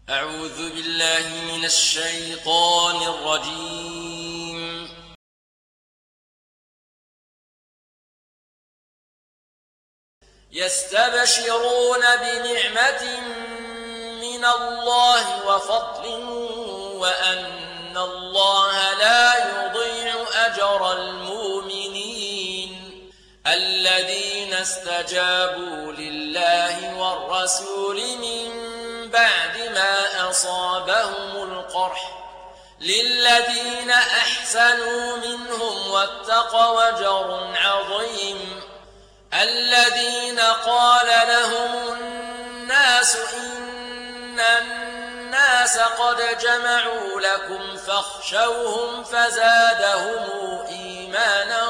أعوذ بالله من الشيطان الرجيم. يستبشرون بنعمة من الله وفضل وأن الله لا يضيع أجر المؤمنين الذين استجابوا لله والرسول من بعد ما أصابهم القرح للذين أحسنوا منهم واتقوا أجر عظيم. الذين قال لهم الناس إن الناس قد جمعوا لكم فاخشوهم فزادهم إيمانا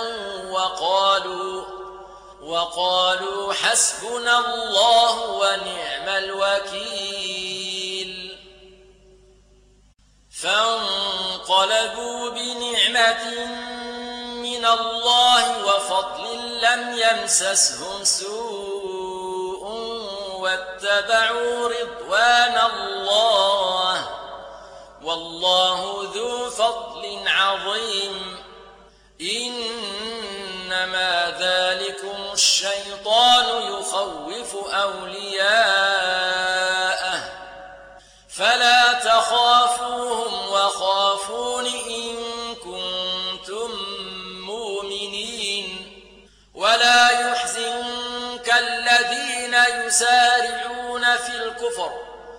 وقالوا حسبنا الله ونعم الوكيل. فانقلبوا بنعمة من الله وفضل لم يمسسهم سوء واتبعوا رضوان الله والله ذو فضل عظيم. إنما ذلكم الشيطان يخوف أولياءه فلا تخافوهم وخافون إن كنتم مؤمنين. ولا يحزنك الذين يسارعون في الكفر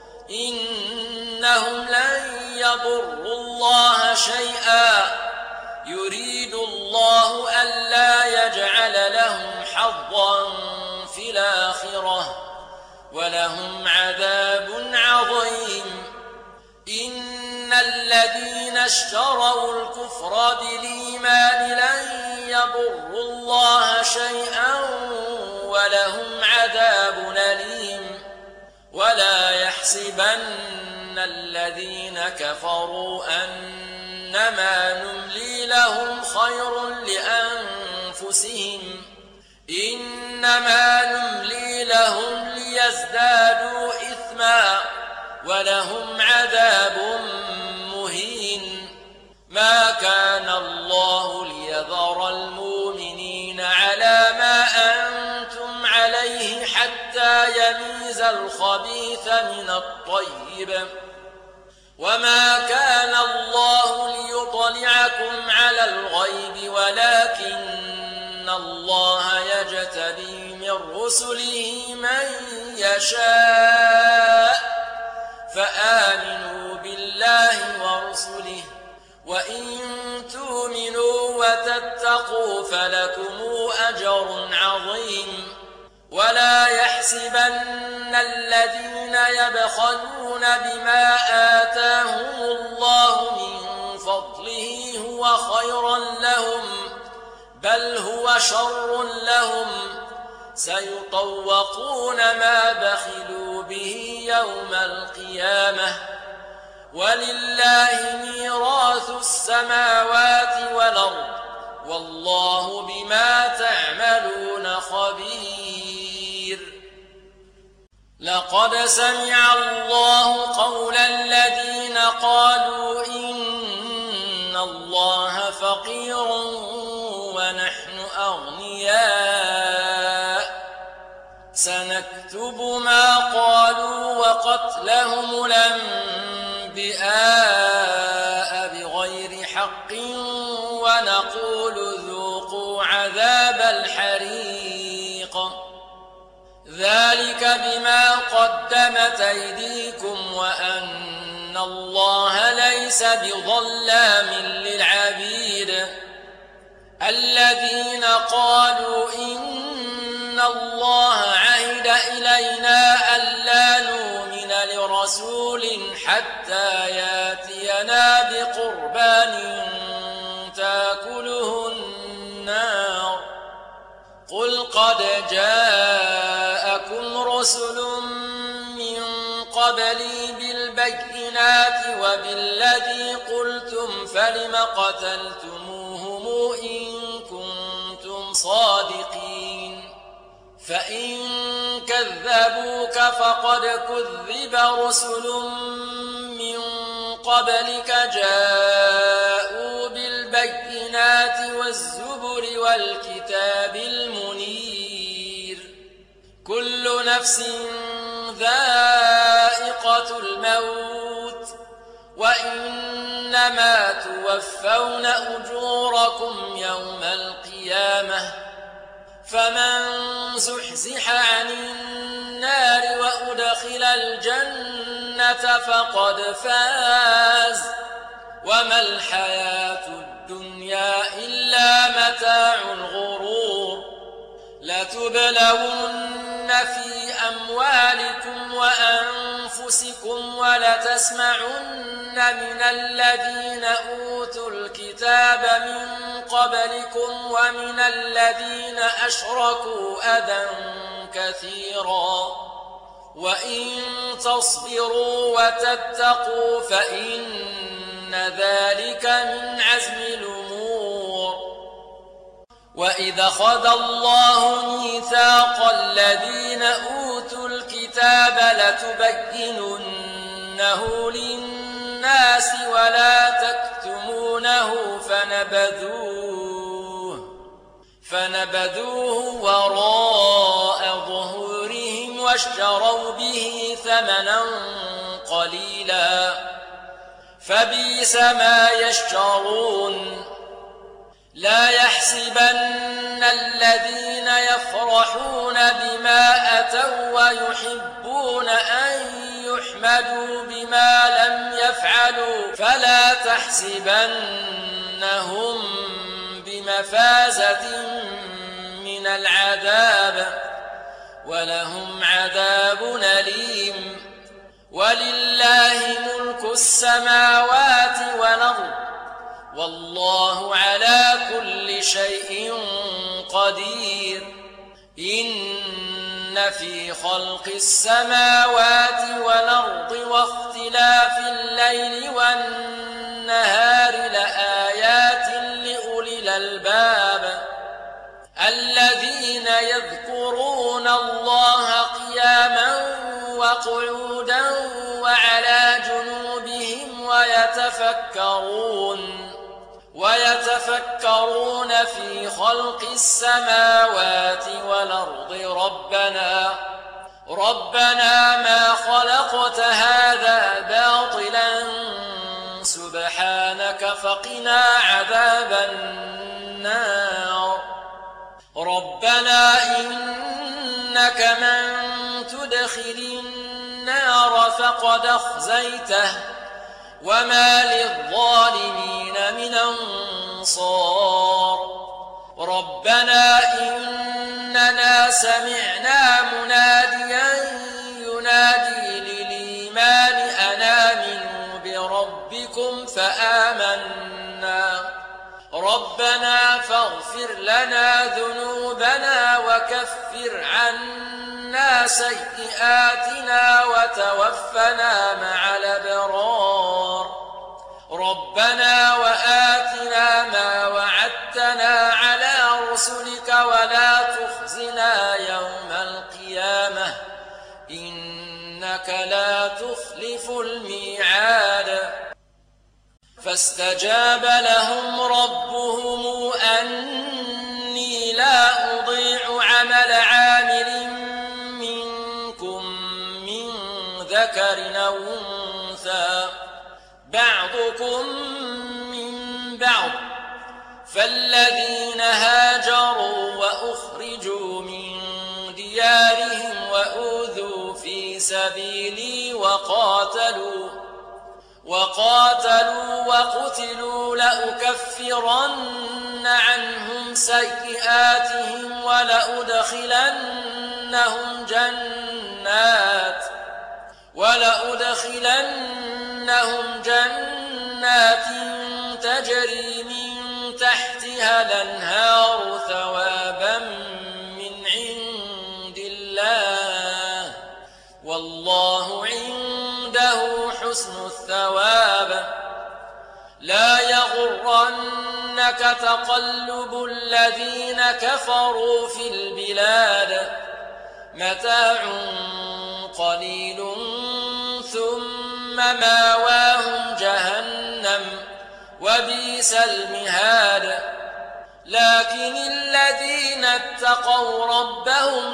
إنهم لن يضروا الله شيئا يريد الله ألا يجعل لهم حظا في الآخرة ولهم عذاب عظيم. إن الذين اشتروا الكفر بالإيمان لن يضروا الله شيئا ولهم عذاب أليم. ولا يحسبن الذين كفروا أنما نملي لهم خير لأنفسهم إنما نملي لهم ليزدادوا إثما ولهم عذاب مهين. ما كان الله ليذر المؤمنين على ما أنتم عليه حتى يميز الخبيث من الطيب وما كان الله ليطلعكم على الغيب ولكن الله يجتبي من رسله من يشاء فآمنوا بالله ورسله وإن تؤمنوا وتتقوا فلكم أجر عظيم. ولا يحسبن الذين يبخلون بما آتاهم الله من فضله هو خيرا لهم بل هو شر لهم سيطوقون ما بخلوا به يوم القيامة ولله ميراث السماوات والأرض والله بما تعملون خبير. لقد سمع الله قول الذين قالوا إن الله فقير ونحن أغنياء سنكتب ما قالوا وقتلهم الأنبياء بغير حق ونقول ذوقوا عذاب الحريق ذلك بما قدمت أيديكم وأن الله ليس بظلام للعبيد. الذين قالوا إن الله عهد إلينا ألا نؤمن لرسول حتى يأتينا بقربان تأكله النار قل قد جاءكم رسل من قبلي بالبينات وبالذي قلتم فلم قتلتموهم إن كنتم صادقين فإن كذبوك فقد كذب رسل من قبلك جاءوا بالبينات والزبر والكتاب المنير كل نفس ذائقة الموت وإنما توفون أجوركم يوم القيامة فمن زحزح عن النار وأدخل الجنة فقد فاز وما الحياة الدنيا إلا متاع الغرور لتبلون في أموالكم وأنفسكم ولتسمعن من الذين أوتوا الكتاب من قبلكم ومن الذين أشركوا أذى كثيرا وإن تصبروا وتتقوا فإن ذلك من عزم الأمور وإذا أخذ الله ميثاق الذين أوتوا الكتاب لتبيننه للناس ولا تكتمونه فنبذوه وراء ظهورهم واشتروا به ثمنا قليلا فبئس ما يشترون لا يحسبن الذين يفرحون بما أتوا ويحبون أن يحمدوا بما لم يفعلوا فلا تحسبنهم بمفازة من العذاب ولهم عذاب أليم ولله ملك السماوات والأرض والله على كل شيء قدير إن في خلق السماوات والأرض واختلاف الليل والنهار لآيات لأولي الألباب الذين يذكرون الله قياما وقعودا وعلى جنوبهم ويتفكرون في خلق السماوات والأرض ربنا ما خلقت هذا باطلا سبحانك فقنا عذاب النار ربنا إنك من تدخل النار فقد أخزيته وما للظالمين من أنصار ربنا إننا سمعنا مناديا ينادي للإيمان أن آمنوا بربكم فآمنا ربنا فاغفر لنا ذنوبنا وكفر عنا سيئاتنا وتوفنا مع الأبرار ربنا وآتنا ما وعدتنا على رسلك ولا تخزنا يوم القيامة إنك لا تخلف الميعاد فاستجاب لهم ربهم أني لا أضيع عمل عامل منكم من ذكر أو أنثى بعضكم من بعض فالذين هاجروا وأخرجوا من ديارهم وأوذوا في سبيلي وقاتلوا وقتلوا لأكفرن عنهم سيئاتهم ولأدخلنهم جنات تجري من تحتها الأنهار ثوابا من عند الله والله عنده حسن الثواب لا يغرنك تقلب الذين كفروا في البلاد متاع قليل ثم ماواهم جهنم وبئس المهاد لكن الذين اتقوا ربهم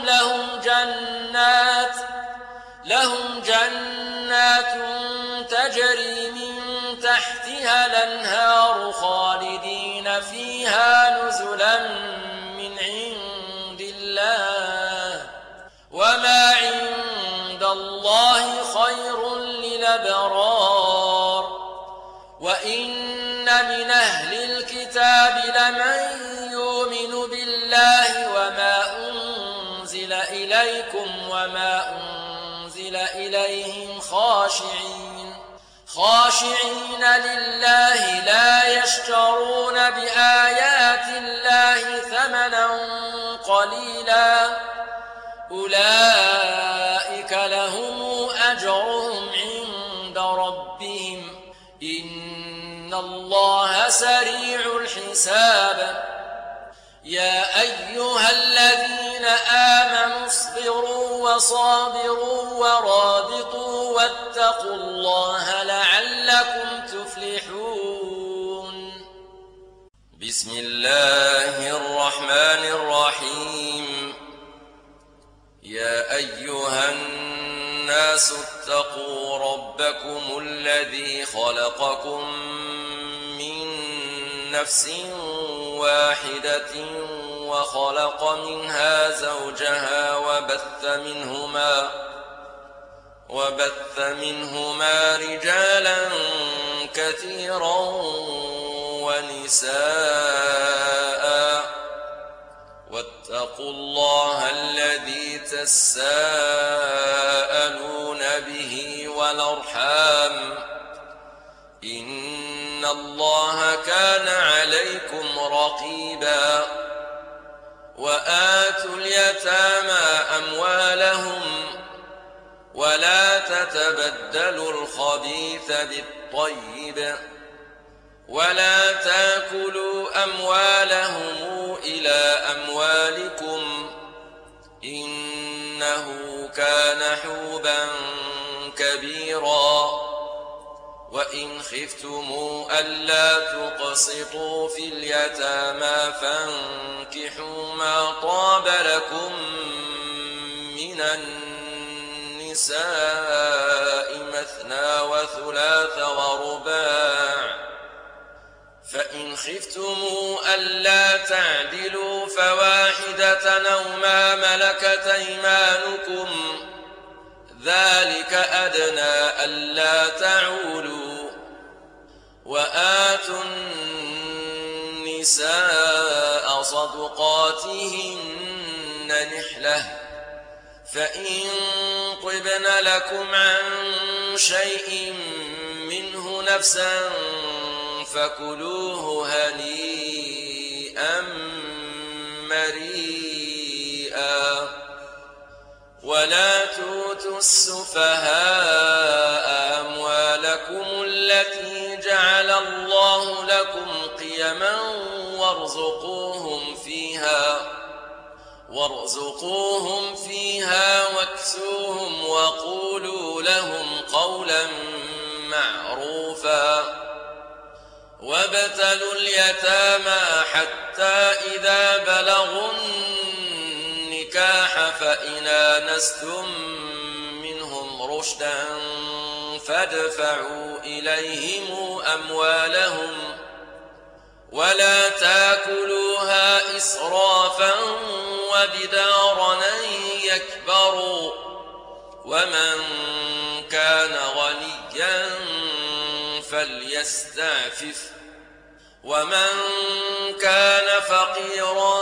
لهم جنات تجري من تحتها الأنهار خالدين فيها نزلا من عند الله وما عند الله خير للأبرار وإن من أهل الكتاب لمن يؤمن بالله وما أنزل إليكم وما أنزل إليهم خاشعين لله لا يشترون بآيات الله ثمنا قليلا أولئك لهم أجرهم عند ربهم إن الله سريع الحساب يا أيها الذين آمنوا اصبروا وصابروا ورابطوا واتقوا الله لعلكم تفلحون بسم الله الرحمن الرحيم يا أيها الناس اتقوا ربكم الذي خلقكم من نفس واحدة وخلق منها زوجها وبث منهما رجالا كثيرا ونساء واتقوا الله الذي تساءلون به والأرحام إن الله كان عليكم رقيبا وآتوا اليتامى أموالهم ولا تتبدلوا الخبيث بالطيب ولا تاكلوا أموالهم إلى أموالكم إنه كان حوبا كبيرا وإن خفتم ألا تقسطوا في اليتامى فانكحوا ما طاب لكم من النساء مثنى وثلاث ورباع فإن خفتم ألا تعدلوا فواحدة أو ما ملكت أيمانكم ذلك أدنى ألا تعولوا وآتوا النساء صدقاتهن نحلة فإن طبن لكم عن شيء منه نفسا فكلوه هنيئا مريئا ولا تؤتوا السفهاء أموالكم التي جعل الله لكم قيما وارزقوهم فيها واكسوهم وقولوا لهم قولا معروفا وابتلوا اليتامى حتى إذا بلغوا النكاح فإن آنستم منهم رشدا فادفعوا إليهم أموالهم ولا تاكلوها إسرافا وبدارا أن يكبروا ومن كان غنيا فليستعفف ومن كان فقيرا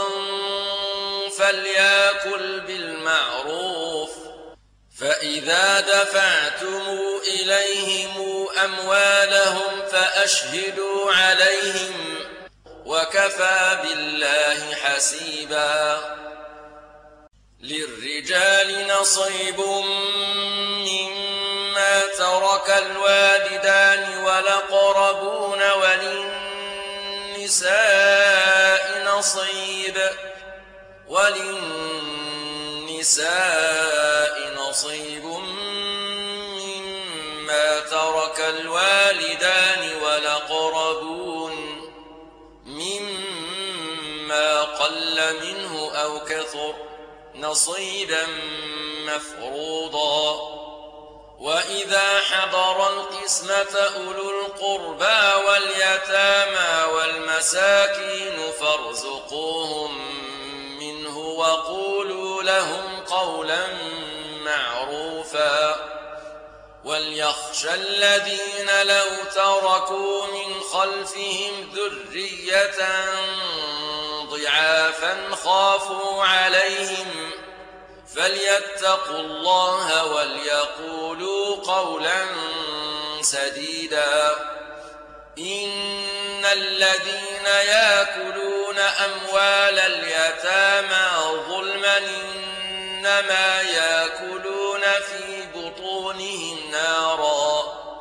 فليأكل بالمعروف فإذا دفعتم إليهم أموالهم فأشهدوا عليهم وكفى بالله حسيبا للرجال نصيب مما ترك الوالدان والأقربون وللنساء للنساء نصيب مما ترك الوالدان والأقربون مما قل منه أو كثر نصيبا مفروضا. وإذا حضر القسمة أولو القربى واليتامى والمساكين فارزقوهم منه وقولوا لهم قولا معروفا. وليخشى الذين لو تركوا من خلفهم ذرية ضعافا خافوا عليهم فليتقوا الله وليقولوا قولا سديدا. إن الذين يأكلون أموال اليتامى ظلما إنما يأكلون في بطونهم نارا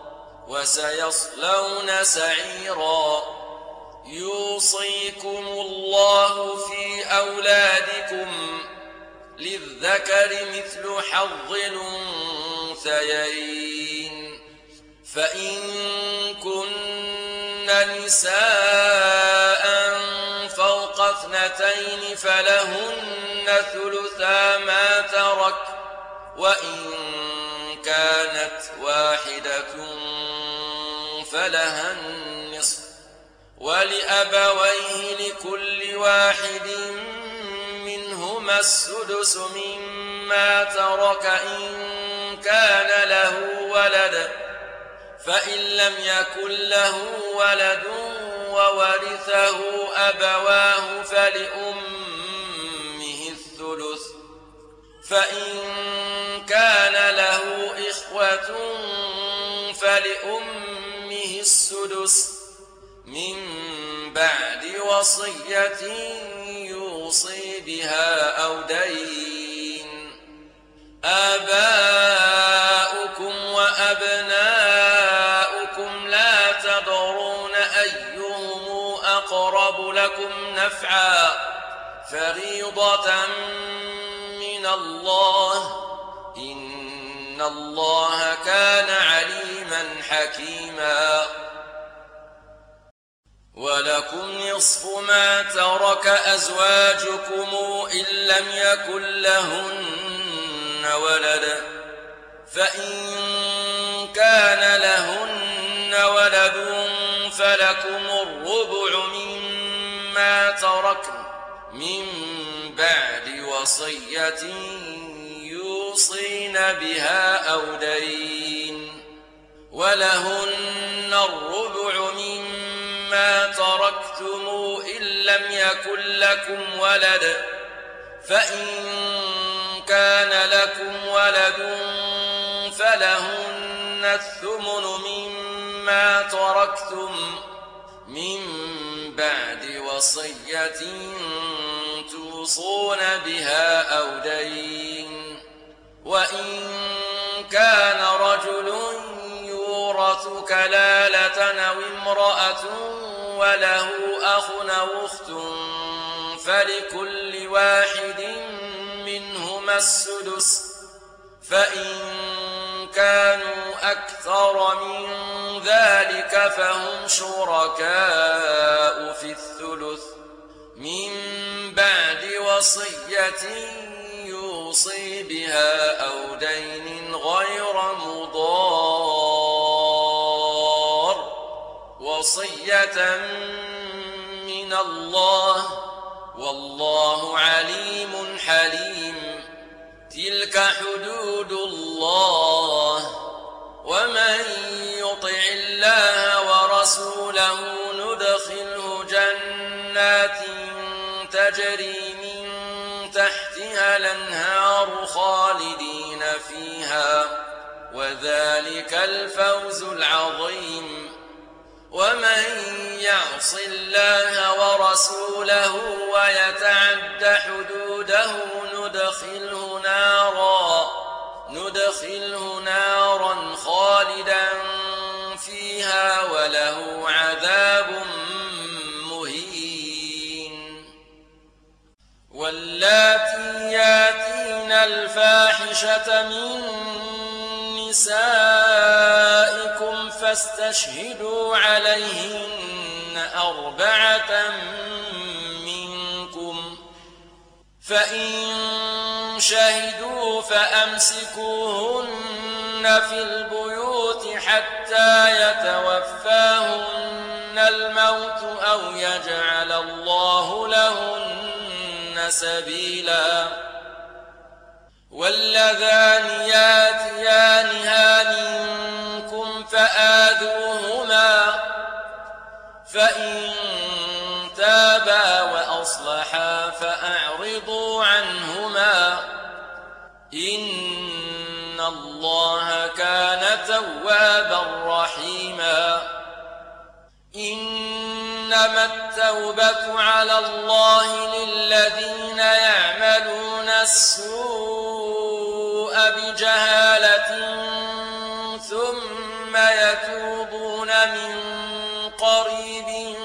وسيصلون سعيرا. يوصيكم الله في أولادكم للذكر مثل حظ الأنثيين. فإن كن نساء فوق اثنتين فلهن ثلثا ما ترك وإن كانت واحدة فلها النصف ولأبويه لكل واحد منهما السدس مما ترك إن كان له ولد فإن لم يكن له ولد وورثه أبواه فلأمه الثلث فإن كان له إخوة فلأمه السدس من بعد وصية يوصي بها أو دين. آباؤكم وأبناؤكم لا تدرون أيهم أقرب لكم نفعا فريضة من الله إن الله كان عليما حكيما. ولكم نصف ما ترك أزواجكم إن لم يكن لهن ولد فإن كان لهن ولد فلكم الربع مما تركن من بعد وصية يوصين بها أو دين. ولهن الربع مما تركتم إن لم يكن لكم ولد فإن كان لكم ولد فلهن الثمن مما تركتم من بعد وصية توصون بها أو دين. وإن كان رجل يورث كلالة أو امرأة وله أخ أو أخت فلكل واحد منهما السدس فإن كانوا أكثر من ذلك فهم شركاء في الثلث من بعد وصية يوصي بها أو دين غير مضار وصية من الله والله عليم حليم. تلك حدود الله ومن يطع الله ورسوله ندخله جنات تجري من تحتها الأنهار خالدين فيها وذلك الفوز العظيم. ومن يعص الله ورسوله ويتعد حدوده ندخله نارا خالدا فيها وله عذاب مهين. واللاتي ياتين الفاحشة من نسائكم فاستشهدوا عليهن 4 منكم، فإن شهدوا فأمسكوهن في البيوت حتى يتوفاهن الموت أو يجعل الله لهن سبيلا. واللذان ياتيانها منكم فآذوهما، فإن تابا وأصلحا فأعرضوا عنهما، إن الله كان توابا رحيما. إنما التوبة على الله للذين يعملون السوء بجهالة ثم يتوبون من قريب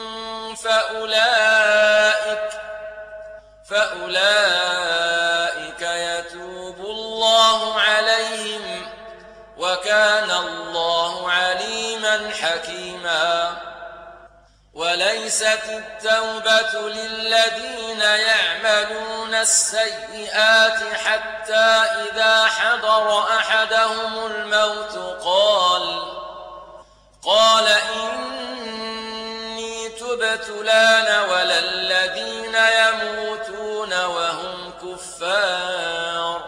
فأولئك يتوب الله عليهم، وكان الله عليما حكيما. وليست التوبة للذين يعملون السيئات حتى إذا حضر أحدهم الموت قال إني تبت الآن ولا الذين يموتون وهم كفار،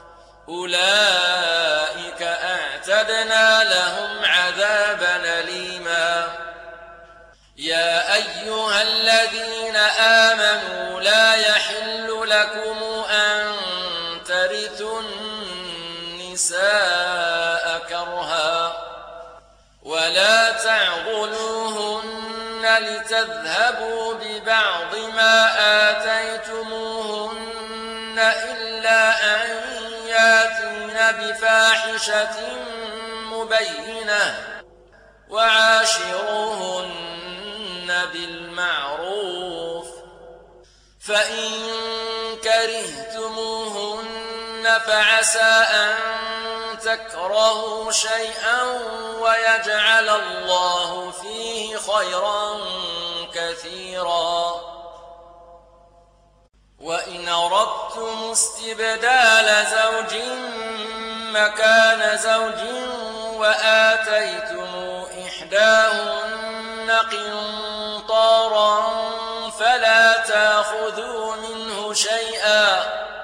أولئك أعتدنا لهم عذابا أليما. يا أيها الذين آمنوا لا يحل لكم أن ترثوا النساء كرها ولا تعضلوهن لتذهبوا ببعض ما آتيتموهن إلا أن ياتين بفاحشة مبينة، وعاشروهن بالمعروف، فإن كرهتموهن فعسى أن تكرهوا شيئا ويجعل الله فيه خيرا كثيرا. وإن أردتم استبدال زوج مكان زوج وآتيتم إحداهن قنطارا فلا تأخذوا منه شيئا،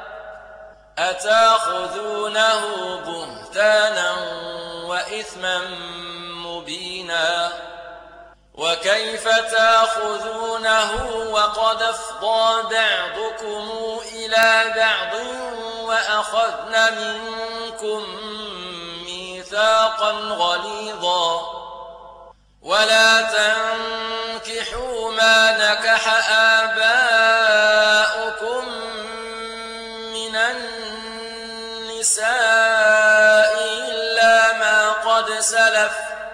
أتأخذونه بهتانا وإثما مبينا. وكيف تأخذونه وقد أفضى بعضكم إلى بعض وأخذن منكم ميثاقا غليظا. ولا تنكحوا ما نكح آباؤكم من النساء إلا ما قد سلف،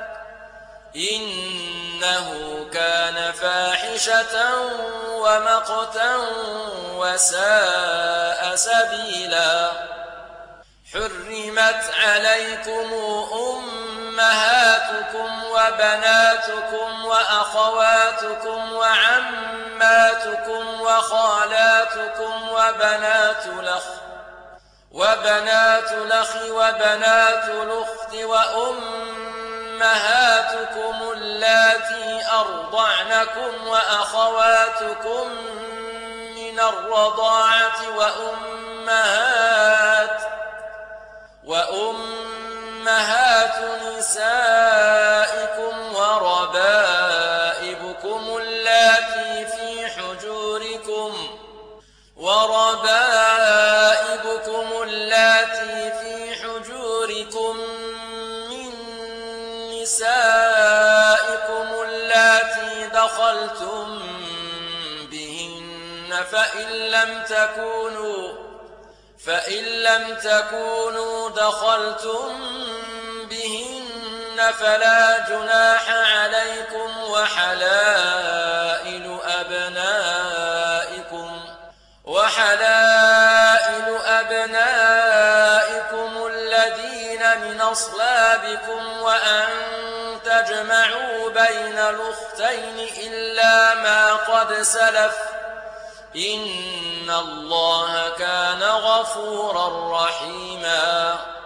إنه كان فاحشة ومقتا وساء سبيلا. حرمت عليكم أمهاتكم وبناتكم وأخواتكم وعماتكم وخالاتكم وبنات الأخ وبنات الأخت وأمهاتكم اللاتي أرضعنكم وأخواتكم من الرضاعة وأمهات نسائكم وربائبكم اللاتي في حجوركم من نسائكم اللاتي دخلتم بهن، فإن لم تكونوا دخلتم بهن فلا جناح عليكم، وحلائل أبنائكم من أصلابكم وأن تجمعوا بين الأختين إلا ما قد سلف إن الله كان غفورا رحيما